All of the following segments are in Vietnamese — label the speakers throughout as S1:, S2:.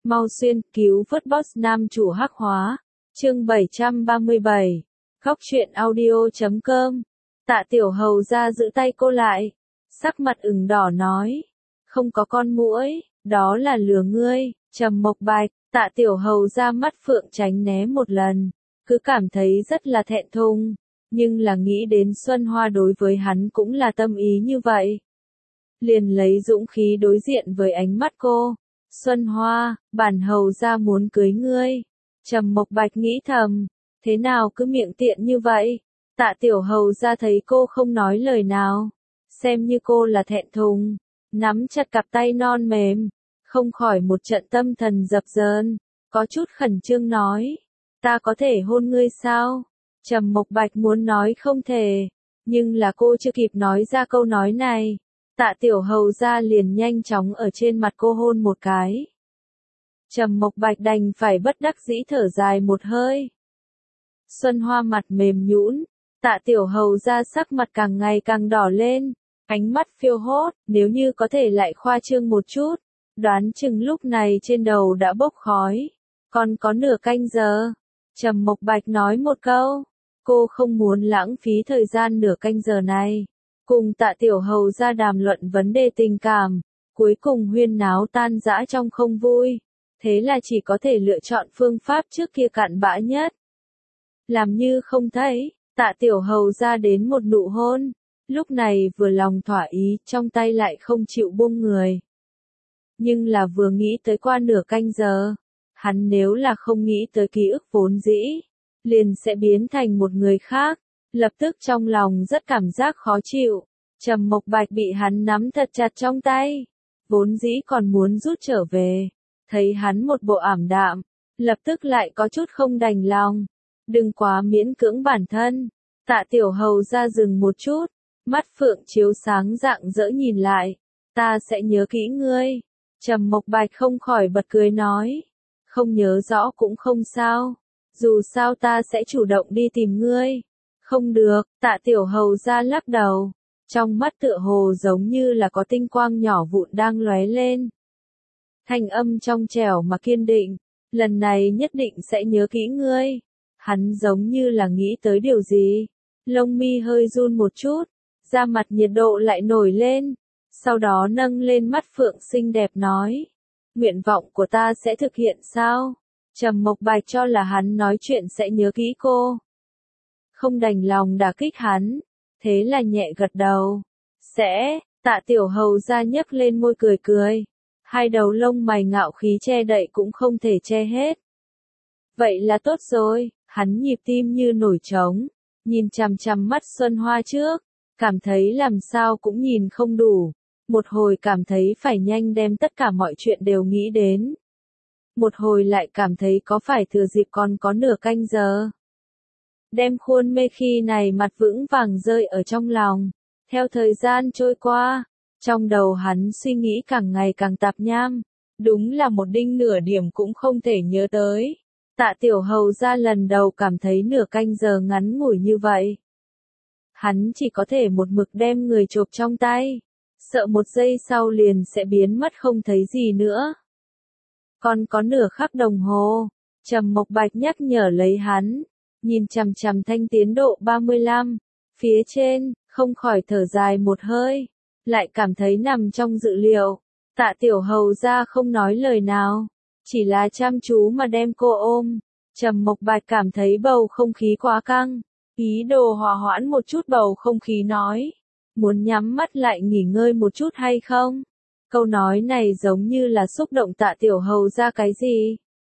S1: Mau xuyên cứu vớt boss nam chủ hắc hóa. Chương 737. Góc truyện audio.com. Tạ Tiểu Hầu ra giữ tay cô lại, sắc mặt ửng đỏ nói, không có con muỗi, đó là lừa ngươi. Trầm Mộc Bạch. Tạ Tiểu Hầu ra mắt phượng tránh né một lần, cứ cảm thấy rất là thẹn thùng, nhưng là nghĩ đến Xuân Hoa đối với hắn cũng là tâm ý như vậy, liền lấy dũng khí đối diện với ánh mắt cô. Xuân Hoa, bản hầu ra muốn cưới ngươi. Trầm Mộc Bạch nghĩ thầm, thế nào cứ miệng tiện như vậy. Tạ Tiểu Hầu ra thấy cô không nói lời nào, xem như cô là thẹn thùng, nắm chặt cặp tay non mềm, không khỏi một trận tâm thần dập dờn, có chút khẩn trương nói, ta có thể hôn ngươi sao? Trầm Mộc Bạch muốn nói không thể, nhưng là cô chưa kịp nói ra câu nói này, Tạ Tiểu Hầu ra liền nhanh chóng ở trên mặt cô hôn một cái. Trầm Mộc Bạch đành phải bất đắc dĩ thở dài một hơi. Xuân Hoa mặt mềm nhũn, Tạ Tiểu Hầu ra sắc mặt càng ngày càng đỏ lên, ánh mắt phiêu hốt, nếu như có thể lại khoa trương một chút, đoán chừng lúc này trên đầu đã bốc khói. Còn có nửa canh giờ. Trầm Mộc Bạch nói một câu, cô không muốn lãng phí thời gian nửa canh giờ này, cùng Tạ Tiểu Hầu ra đàm luận vấn đề tình cảm, cuối cùng huyên náo tan rã trong không vui, thế là chỉ có thể lựa chọn phương pháp trước kia cặn bã nhất. Làm như không thấy, Tạ Tiểu Hầu ra đến một nụ hôn, lúc này vừa lòng thỏa ý, trong tay lại không chịu buông người. Nhưng là vừa nghĩ tới qua nửa canh giờ, hắn nếu là không nghĩ tới ký ức vốn dĩ, liền sẽ biến thành một người khác, lập tức trong lòng rất cảm giác khó chịu. Trầm Mộc Bạch bị hắn nắm thật chặt trong tay, vốn dĩ còn muốn rút trở về, thấy hắn một bộ ảm đạm, lập tức lại có chút không đành lòng. Đừng quá miễn cưỡng bản thân. Tạ Tiểu Hầu ra dừng một chút, mắt phượng chiếu sáng rạng rỡ nhìn lại, ta sẽ nhớ kỹ ngươi. Trầm Mộc Bạch không khỏi bật cười nói, không nhớ rõ cũng không sao, dù sao ta sẽ chủ động đi tìm ngươi. Không được, Tạ Tiểu Hầu ra lắc đầu, trong mắt tựa hồ giống như là có tinh quang nhỏ vụn đang lóe lên. Thanh âm trong trẻo mà kiên định, lần này nhất định sẽ nhớ kỹ ngươi. Hắn giống như là nghĩ tới điều gì, lông mi hơi run một chút, da mặt nhiệt độ lại nổi lên, sau đó nâng lên mắt phượng xinh đẹp nói, nguyện vọng của ta sẽ thực hiện sao? Trầm Mộc Bạch cho là hắn nói chuyện sẽ nhớ kỹ cô, không đành lòng đả kích hắn, thế là nhẹ gật đầu. Sẽ. Tạ Tiểu Hầu ra nhấc lên môi cười cười, hai đầu lông mày ngạo khí che đậy cũng không thể che hết. Vậy là tốt rồi. Hắn nhịp tim như nổi trống, nhìn chằm chằm mắt Xuân Hoa trước, cảm thấy làm sao cũng nhìn không đủ. Một hồi cảm thấy phải nhanh đem tất cả mọi chuyện đều nghĩ đến. Một hồi lại cảm thấy có phải thừa dịp còn có nửa canh giờ. Đem khuôn mê khi này mặt vững vàng rơi ở trong lòng. Theo thời gian trôi qua, trong đầu hắn suy nghĩ càng ngày càng tạp nham. Đúng là một đinh nửa điểm cũng không thể nhớ tới. Tạ Tiểu Hầu ra lần đầu cảm thấy nửa canh giờ ngắn ngủi như vậy. Hắn chỉ có thể một mực đem người chộp trong tay, sợ một giây sau liền sẽ biến mất không thấy gì nữa. Còn có nửa khắc đồng hồ, Trầm Mộc Bạch nhắc nhở lấy hắn, nhìn chằm chằm thanh tiến độ 35, phía trên, không khỏi thở dài một hơi, lại cảm thấy nằm trong dự liệu. Tạ Tiểu Hầu ra không nói lời nào, chỉ là chăm chú mà đem cô ôm. Trầm Mộc Bạch cảm thấy bầu không khí quá căng, ý đồ hòa hoãn một chút bầu không khí nói, muốn nhắm mắt lại nghỉ ngơi một chút hay không? Câu nói này giống như là xúc động Tạ Tiểu Hầu ra cái gì?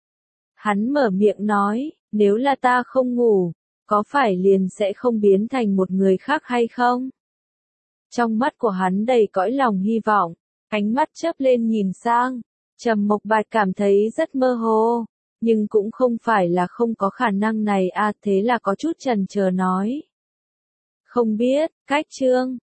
S1: Hắn mở miệng nói, nếu là ta không ngủ, có phải liền sẽ không biến thành một người khác hay không? Trong mắt của hắn đầy cõi lòng hy vọng, ánh mắt chớp lên nhìn sang. Trầm Mộc Bạch cảm thấy rất mơ hồ, nhưng cũng không phải là không có khả năng này à, thế là có chút chần chờ nói. Không biết, cách chương.